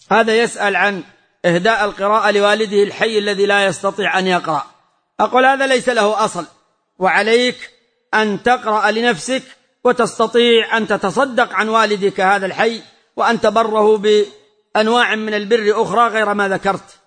هذا يسأل عن إهداء القراءة لوالده الحي الذي لا يستطيع أن يقرأ. أقول هذا ليس له أصل، وعليك أن تقرأ لنفسك وتستطيع أن تتصدق عن والدك هذا الحي وأن تبره بأنواع من البر أخرى غير ما ذكرت.